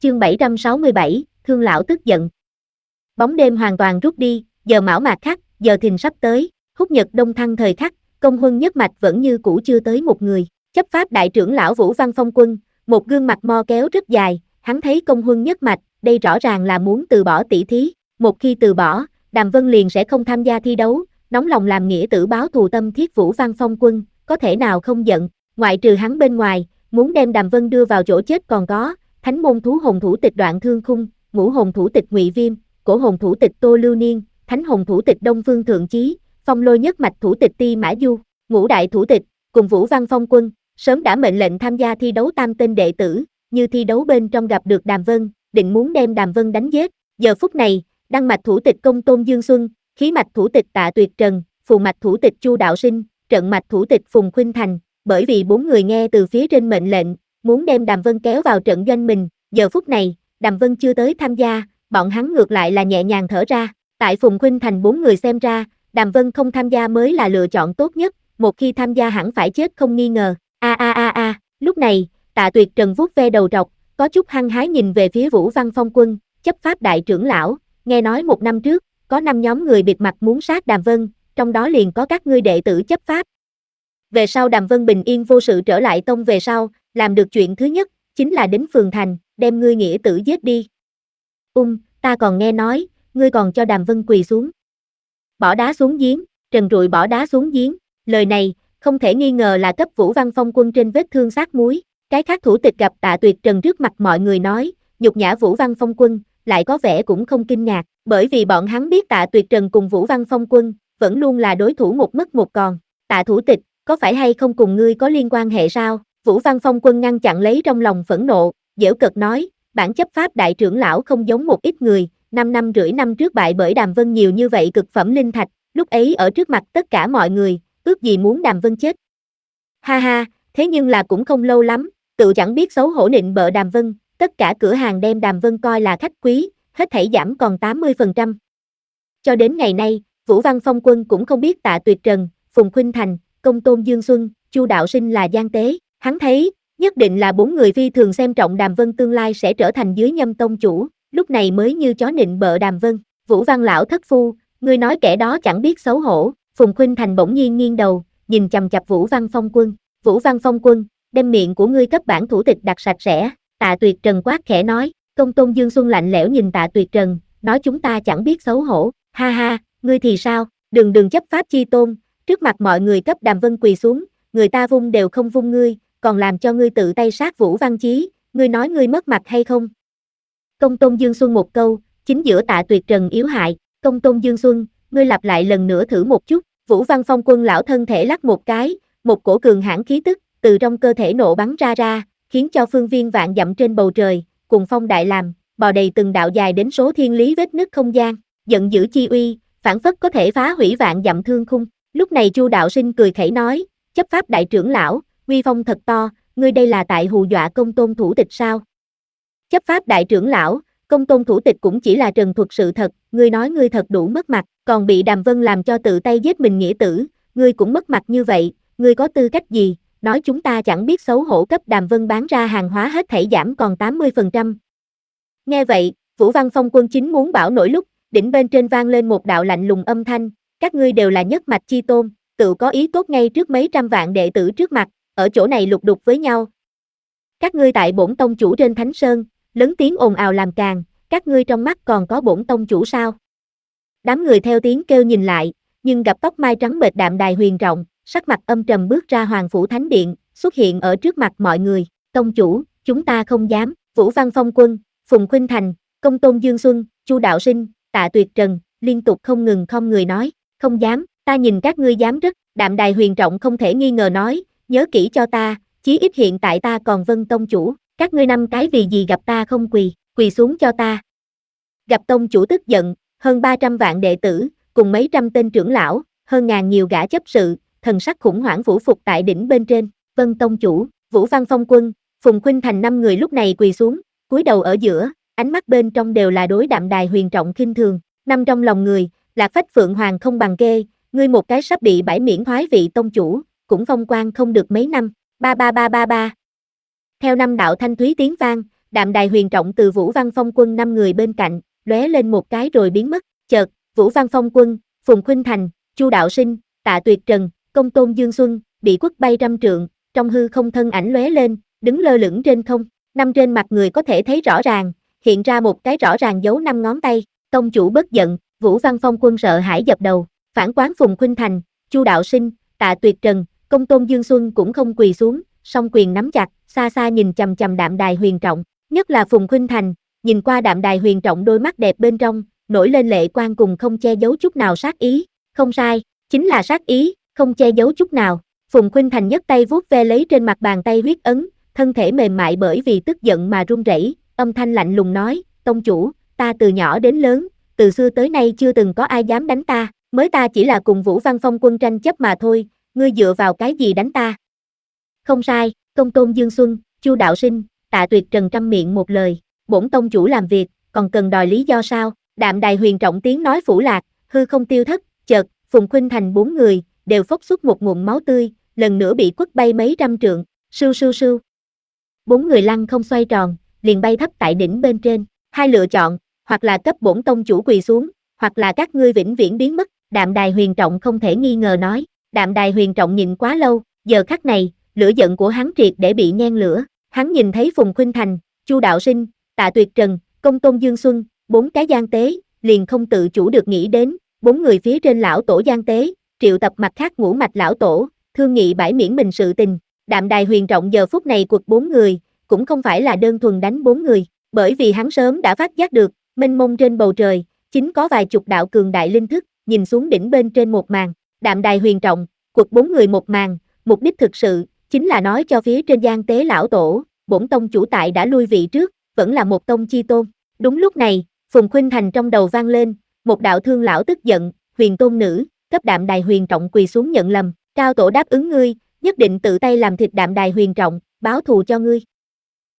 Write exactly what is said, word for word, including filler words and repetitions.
Chương bảy trăm sáu mươi bảy, Thương lão tức giận. Bóng đêm hoàn toàn rút đi, giờ mão mạt khắc, giờ thìn sắp tới, húc nhật đông thăng thời khắc, công huân nhất mạch vẫn như cũ chưa tới một người. Chấp pháp đại trưởng lão Vũ Văn Phong Quân, một gương mặt mo kéo rất dài, hắn thấy công huân nhất mạch, đây rõ ràng là muốn từ bỏ tỷ thí, một khi từ bỏ, Đàm Vân liền sẽ không tham gia thi đấu, nóng lòng làm nghĩa tử báo thù tâm thiết Vũ Văn Phong Quân, có thể nào không giận, ngoại trừ hắn bên ngoài, muốn đem Đàm Vân đưa vào chỗ chết còn có Thánh môn thú hồn thủ tịch Đoạn Thương Khung, ngũ hồn thủ tịch Ngụy Viêm, cổ hồn thủ tịch Tô Lưu Niên, thánh hồn thủ tịch Đông Phương Thượng Chí, phong lôi nhất mạch thủ tịch Ti Mã Du, ngũ đại thủ tịch, cùng Vũ Văn Phong Quân, sớm đã mệnh lệnh tham gia thi đấu tam tên đệ tử, như thi đấu bên trong gặp được Đàm Vân, định muốn đem Đàm Vân đánh giết. Giờ phút này, đăng mạch thủ tịch Công Tôn Dương Xuân, khí mạch thủ tịch Tạ Tuyệt Trần, phù mạch thủ tịch Chu Đạo Sinh, trận mạch thủ tịch Phùng Khuynh Thành, bởi vì bốn người nghe từ phía trên mệnh lệnh, muốn đem Đàm Vân kéo vào trận doanh mình, giờ phút này, Đàm Vân chưa tới tham gia, bọn hắn ngược lại là nhẹ nhàng thở ra, tại Phùng Khuynh Thành bốn người xem ra, Đàm Vân không tham gia mới là lựa chọn tốt nhất, một khi tham gia hẳn phải chết không nghi ngờ. A a a a, lúc này, Tạ Tuyệt Trần vuốt ve đầu trọc, có chút hăng hái nhìn về phía Vũ Văn Phong Quân, chấp pháp đại trưởng lão, nghe nói một năm trước, có năm nhóm người bịt mặt muốn sát Đàm Vân, trong đó liền có các ngươi đệ tử chấp pháp. Về sau Đàm Vân bình yên vô sự trở lại tông về sau, làm được chuyện thứ nhất, chính là đến phường thành, đem ngươi nghĩa tử giết đi. Ung, ta còn nghe nói, ngươi còn cho Đàm Vân quỳ xuống. Bỏ đá xuống giếng, Trần Rụi bỏ đá xuống giếng, lời này, không thể nghi ngờ là cấp Vũ Văn Phong Quân trên vết thương sát muối. Cái khác thủ tịch gặp Tạ Tuyệt Trần trước mặt mọi người nói, nhục nhã Vũ Văn Phong Quân, lại có vẻ cũng không kinh ngạc, bởi vì bọn hắn biết Tạ Tuyệt Trần cùng Vũ Văn Phong Quân, vẫn luôn là đối thủ một mất một còn. Tạ thủ tịch, có phải hay không cùng ngươi có liên quan hệ sao? Vũ Văn Phong Quân ngăn chặn lấy trong lòng phẫn nộ, giễu cợt nói, bản chấp pháp đại trưởng lão không giống một ít người, năm năm rưỡi năm trước bại bởi Đàm Vân nhiều như vậy cực phẩm linh thạch, lúc ấy ở trước mặt tất cả mọi người, ước gì muốn Đàm Vân chết. Ha ha, thế nhưng là cũng không lâu lắm, tự chẳng biết xấu hổ nịnh bợ Đàm Vân, tất cả cửa hàng đem Đàm Vân coi là khách quý, hết thảy giảm còn tám mươi phần trăm. Cho đến ngày nay, Vũ Văn Phong Quân cũng không biết Tạ Tuyệt Trần, Phùng Khuynh Thành, Công Tôn Dương Xuân, Chu Đạo Sinh là gian tế, hắn thấy, nhất định là bốn người phi thường xem trọng Đàm Vân tương lai sẽ trở thành dưới nhâm tông chủ, lúc này mới như chó nịnh bợ Đàm Vân. Vũ Văn lão thất phu, ngươi nói kẻ đó chẳng biết xấu hổ. Phùng Khuynh Thành bỗng nhiên nghiêng đầu, nhìn chằm chằm Vũ Văn Phong Quân. Vũ Văn Phong Quân, đem miệng của ngươi cấp bản thủ tịch đặt sạch sẽ. Tạ Tuyệt Trần quát khẽ nói. Công Tôn Dương Xuân lạnh lẽo nhìn Tạ Tuyệt Trần, nói chúng ta chẳng biết xấu hổ. Ha ha, ngươi thì sao? Đừng đừng chấp pháp chi tôn, trước mặt mọi người cấp Đàm Vân quỳ xuống, người ta vung đều không vung ngươi, còn làm cho ngươi tự tay sát Vũ Văn Chí, ngươi nói ngươi mất mặt hay không? Công Tôn Dương Xuân một câu, chính giữa Tạ Tuyệt Trần yếu hại. Công Tôn Dương Xuân, ngươi lặp lại lần nữa thử một chút. Vũ Văn Phong Quân lão thân thể lắc một cái, một cổ cường hãn khí tức từ trong cơ thể nổ bắn ra ra, khiến cho phương viên vạn dặm trên bầu trời, cùng phong đại làm, bò đầy từng đạo dài đến số thiên lý vết nứt không gian, giận dữ chi uy, phản phất có thể phá hủy vạn dặm thương khung. Lúc này Chu Đạo Sinh cười khẩy nói, chấp pháp đại trưởng lão, uy phong thật to, ngươi đây là tại hù dọa Công Tôn thủ tịch sao? Chấp pháp đại trưởng lão, Công Tôn thủ tịch cũng chỉ là trần thuật sự thật, ngươi nói ngươi thật đủ mất mặt, còn bị Đàm Vân làm cho tự tay giết mình nghĩa tử, ngươi cũng mất mặt như vậy, ngươi có tư cách gì, nói chúng ta chẳng biết xấu hổ cấp Đàm Vân bán ra hàng hóa hết thảy giảm còn tám mươi phần trăm. Nghe vậy, Vũ Văn Phong Quân chính muốn bảo nổi lúc, đỉnh bên trên vang lên một đạo lạnh lùng âm thanh, các ngươi đều là nhất mạch chi tôn, tự có ý tốt ngay trước mấy trăm vạn đệ tử trước mặt, ở chỗ này lục đục với nhau. Các ngươi tại bổn tông chủ trên Thánh Sơn, lớn tiếng ồn ào làm càn, các ngươi trong mắt còn có bổn tông chủ sao? Đám người theo tiếng kêu nhìn lại, nhưng gặp tóc mai trắng bệch đạm đài huyền trọng, sắc mặt âm trầm bước ra Hoàng Phủ Thánh Điện, xuất hiện ở trước mặt mọi người. Tông chủ, chúng ta không dám. Vũ Văn Phong Quân, Phùng Khuynh Thành, Công Tôn Dương Xuân, Chu Đạo Sinh, Tạ Tuyệt Trần, liên tục không ngừng không người nói, không dám, ta nhìn các ngươi dám rất. Đạm đài huyền trọng không thể nghi ngờ nói, nhớ kỹ cho ta, chí ít hiện tại ta còn vâng tông chủ, các ngươi năm cái vì gì gặp ta không quỳ, quỳ xuống cho ta. Gặp tông chủ tức giận, hơn ba trăm vạn đệ tử, cùng mấy trăm tên trưởng lão, hơn ngàn nhiều gã chấp sự, thần sắc khủng hoảng phủ phục tại đỉnh bên trên. Vâng tông chủ. Vũ Văn Phong Quân, Phùng Khuynh Thành năm người lúc này quỳ xuống, cúi đầu ở giữa, ánh mắt bên trong đều là đối đạm đài huyền trọng khinh thường. Năm trong lòng người, Lạc Phách Phượng Hoàng không bằng kê, ngươi một cái sắp bị bãi miễn thoái vị tông chủ, cũng phong quan không được mấy năm. Ba ba ba ba ba. Theo năm đạo thanh thúy tiếng vang, Đạm Đài Huyền Trọng từ Vũ Văn Phong Quân năm người bên cạnh, lóe lên một cái rồi biến mất. Chợt, Vũ Văn Phong Quân, Phùng Khuynh Thành, Chu Đạo Sinh, Tạ Tuyệt Trần, Công Tôn Dương Xuân, bị quất bay trăm trượng, trong hư không thân ảnh lóe lên, đứng lơ lửng trên không. Năm trên mặt người có thể thấy rõ ràng, hiện ra một cái rõ ràng dấu năm ngón tay. Tông chủ bất giận, Vũ Văn Phong Quân sợ hãi dập đầu, phản quán Phùng Khuynh Thành, Chu Đạo Sinh, Tạ Tuyệt Trần, Công Tôn Dương Xuân cũng không quỳ xuống, song quyền nắm chặt, xa xa nhìn chằm chằm Đạm Đài Huyền Trọng, nhất là Phùng Khuynh Thành, nhìn qua Đạm Đài Huyền Trọng đôi mắt đẹp bên trong, nổi lên lệ quang cùng không che giấu chút nào sát ý. Không sai, chính là sát ý, không che giấu chút nào. Phùng Khuynh Thành nhấc tay vuốt ve lấy trên mặt bàn tay huyết ấn, thân thể mềm mại bởi vì tức giận mà run rẩy, âm thanh lạnh lùng nói, tông chủ, ta từ nhỏ đến lớn, từ xưa tới nay chưa từng có ai dám đánh ta, mới ta chỉ là cùng Vũ Văn Phong Quân tranh chấp mà thôi, ngươi dựa vào cái gì đánh ta? Không sai, Công Tôn Dương Xuân, Chu Đạo Sinh, Tạ Tuyệt Trần trăm miệng một lời, bổn tông chủ làm việc, còn cần đòi lý do sao? Đạm Đài Huyền Trọng tiếng nói phủ lạc, hư không tiêu thất, chợt, Phùng Khuynh Thành bốn người, đều phốc xuất một ngụm máu tươi, lần nữa bị quất bay mấy trăm trượng, sưu sưu sưu. Bốn người lăn không xoay tròn, liền bay thấp tại đỉnh bên trên, hai lựa chọn, hoặc là cấp bổn tông chủ quỳ xuống, hoặc là các ngươi vĩnh viễn biến mất. Đạm Đài Huyền Trọng không thể nghi ngờ nói, Đạm Đài Huyền Trọng nhìn quá lâu, giờ khắc này, lửa giận của hắn triệt để bị nhen lửa, hắn nhìn thấy Phùng Khuynh Thành, Chu Đạo Sinh, Tạ Tuyệt Trần, Công Tôn Dương Xuân, bốn cái gian tế, liền không tự chủ được nghĩ đến, bốn người phía trên lão tổ gian tế, triệu tập mặt khác ngũ mạch lão tổ, thương nghị bãi miễn mình sự tình. Đạm Đài Huyền Trọng giờ phút này quật bốn người, cũng không phải là đơn thuần đánh bốn người, bởi vì hắn sớm đã phát giác được, mênh mông trên bầu trời, chính có vài chục đạo cường đại linh thức, nhìn xuống đỉnh bên trên một màn. Đạm Đài Huyền Trọng, quật bốn người một màn, mục đích thực sự, chính là nói cho phía trên gian tế lão tổ, bổn tông chủ tại đã lui vị trước, vẫn là một tông chi tôn. Đúng lúc này, Phùng Khuynh Thành trong đầu vang lên, một đạo thương lão tức giận, huyền tôn nữ, cấp Đạm Đài Huyền Trọng quỳ xuống nhận lầm, cao tổ đáp ứng ngươi, nhất định tự tay làm thịt Đạm Đài Huyền Trọng, báo thù cho ngươi.